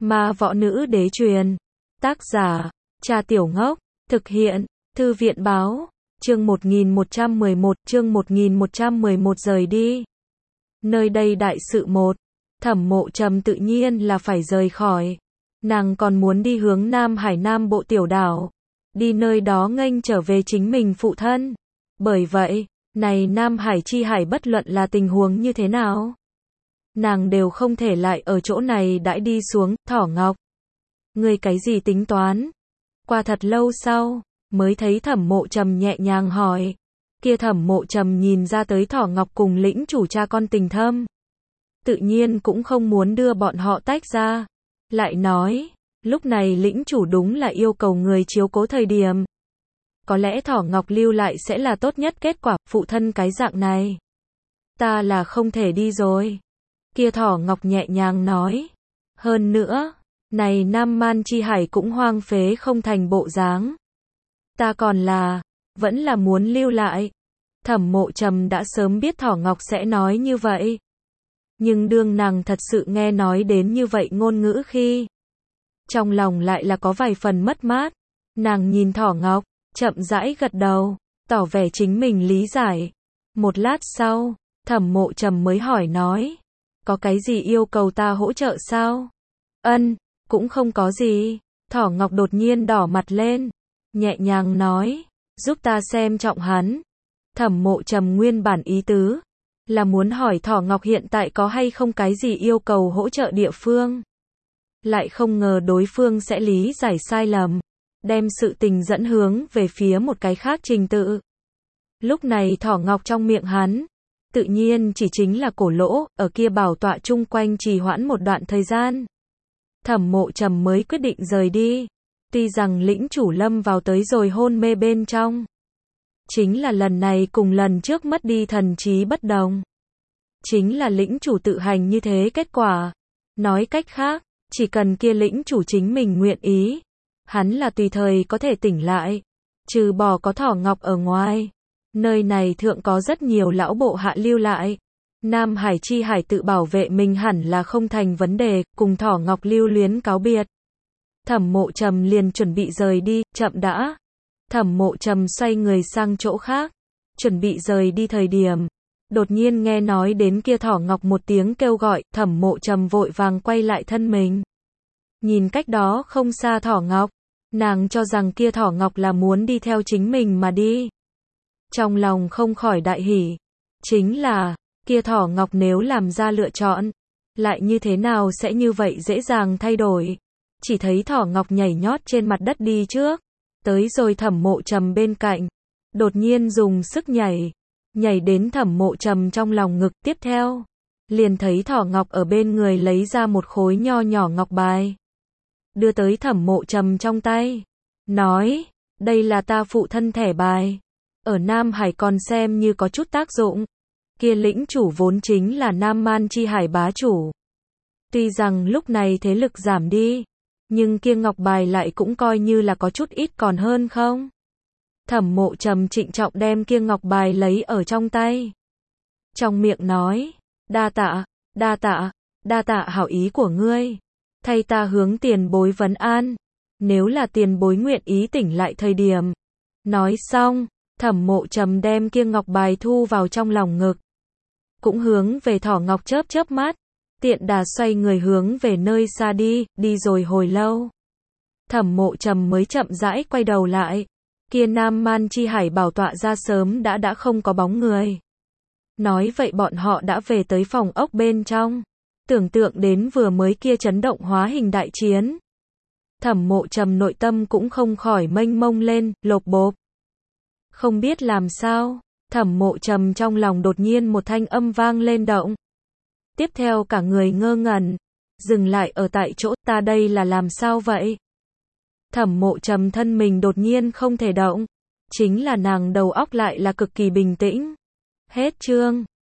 Ma võ nữ đế truyền. Tác giả, Cha Tiểu Ngốc. Thực hiện, Thư viện báo. Chương 1111 rời đi. Nơi đây đại sự một. Thẩm Mộ Trầm tự nhiên là phải rời khỏi. Nàng còn muốn đi hướng Nam Hải Nam Bộ tiểu đảo. Đi nơi đó nghênh trở về chính mình phụ thân. Bởi vậy, này Nam Hải chi hải bất luận là tình huống như thế nào, nàng đều không thể lại ở chỗ này đãi đi xuống. Thỏ Ngọc, ngươi cái gì tính toán? Qua thật lâu sau, mới thấy Thẩm Mộ Trầm nhẹ nhàng hỏi. Kia Thẩm Mộ Trầm nhìn ra tới Thỏ Ngọc cùng lĩnh chủ cha con tình thâm, tự nhiên cũng không muốn đưa bọn họ tách ra. Lại nói, lúc này lĩnh chủ đúng là yêu cầu người chiếu cố thời điểm. Có lẽ Thỏ Ngọc lưu lại sẽ là tốt nhất kết quả. Phụ thân cái dạng này, ta là không thể đi rồi. Kia Thỏ Ngọc nhẹ nhàng nói. Hơn nữa, này Nam Man chi hải cũng hoang phế không thành bộ dáng. Ta còn là, vẫn là muốn lưu lại. Thẩm Mộ Trầm đã sớm biết Thỏ Ngọc sẽ nói như vậy. Nhưng đương nàng thật sự nghe nói đến như vậy ngôn ngữ khi, trong lòng lại là có vài phần mất mát. Nàng nhìn Thỏ Ngọc, chậm rãi gật đầu, tỏ vẻ chính mình lý giải. Một lát sau, Thẩm Mộ Trầm mới hỏi nói. Có cái gì yêu cầu ta hỗ trợ sao? Ân, cũng không có gì. Thỏ Ngọc đột nhiên đỏ mặt lên, nhẹ nhàng nói. Giúp ta xem trọng hắn. Thẩm Mộ Trầm nguyên bản ý tứ là muốn hỏi Thỏ Ngọc hiện tại có hay không cái gì yêu cầu hỗ trợ địa phương. Lại không ngờ đối phương sẽ lý giải sai lầm, đem sự tình dẫn hướng về phía một cái khác trình tự. Lúc này Thỏ Ngọc trong miệng hắn, tự nhiên chỉ chính là Cổ Lỗ, ở kia bảo tọa chung quanh trì hoãn một đoạn thời gian. Thẩm Mộ Trầm mới quyết định rời đi. Tuy rằng lĩnh chủ lâm vào tới rồi hôn mê bên trong, chính là lần này cùng lần trước mất đi thần trí bất đồng. Chính là lĩnh chủ tự hành như thế kết quả. Nói cách khác, chỉ cần kia lĩnh chủ chính mình nguyện ý, hắn là tùy thời có thể tỉnh lại. Trừ bỏ có Thỏ Ngọc ở ngoài, nơi này thượng có rất nhiều lão bộ hạ lưu lại. Nam Hải chi hải tự bảo vệ mình hẳn là không thành vấn đề. Cùng Thỏ Ngọc lưu luyến cáo biệt, Thẩm Mộ Trầm liền chuẩn bị rời đi. Chậm đã. Thẩm Mộ Trầm xoay người sang chỗ khác, chuẩn bị rời đi thời điểm, đột nhiên nghe nói đến kia Thỏ Ngọc một tiếng kêu gọi. Thẩm Mộ Trầm vội vàng quay lại thân mình, nhìn cách đó không xa Thỏ Ngọc. Nàng cho rằng kia Thỏ Ngọc là muốn đi theo chính mình mà đi. Trong lòng không khỏi đại hỉ. Chính là, kia Thỏ Ngọc nếu làm ra lựa chọn, lại như thế nào sẽ như vậy dễ dàng thay đổi. Chỉ thấy Thỏ Ngọc nhảy nhót trên mặt đất đi trước, tới rồi Thẩm Mộ Trầm bên cạnh, đột nhiên dùng sức nhảy, nhảy đến Thẩm Mộ Trầm trong lòng ngực. Tiếp theo, liền thấy Thỏ Ngọc ở bên người lấy ra một khối nho nhỏ ngọc bài, đưa tới Thẩm Mộ Trầm trong tay, nói, đây là ta phụ thân thẻ bài, ở Nam Hải còn xem như có chút tác dụng. Kia lĩnh chủ vốn chính là Nam Man chi hải bá chủ. Tuy rằng lúc này thế lực giảm đi, nhưng kia ngọc bài lại cũng coi như là có chút ít còn hơn không. Thẩm Mộ Trầm trịnh trọng đem kia ngọc bài lấy ở trong tay, trong miệng nói, đa tạ, đa tạ, đa tạ hảo ý của ngươi, thay ta hướng tiền bối vấn an, nếu là tiền bối nguyện ý tỉnh lại thời điểm. Nói xong, Thẩm Mộ Trầm đem kia ngọc bài thu vào trong lòng ngực, cũng hướng về Thỏ Ngọc chớp chớp mắt, tiện đà xoay người hướng về nơi xa đi. Đi rồi hồi lâu, Thẩm Mộ Trầm mới chậm rãi quay đầu lại. Kia Nam Man chi hải bảo tọa ra sớm đã không có bóng người. Nói vậy bọn họ đã về tới phòng ốc bên trong. Tưởng tượng đến vừa mới kia chấn động hóa hình đại chiến, Thẩm Mộ Trầm nội tâm cũng không khỏi mênh mông lên, lộp bộp. Không biết làm sao, Thẩm Mộ Trầm trong lòng đột nhiên một thanh âm vang lên động. Tiếp theo cả người ngơ ngẩn, dừng lại ở tại chỗ. Ta đây là làm sao vậy? Thẩm Mộ Trầm thân mình đột nhiên không thể động. Chính là nàng đầu óc lại là cực kỳ bình tĩnh. Hết chương.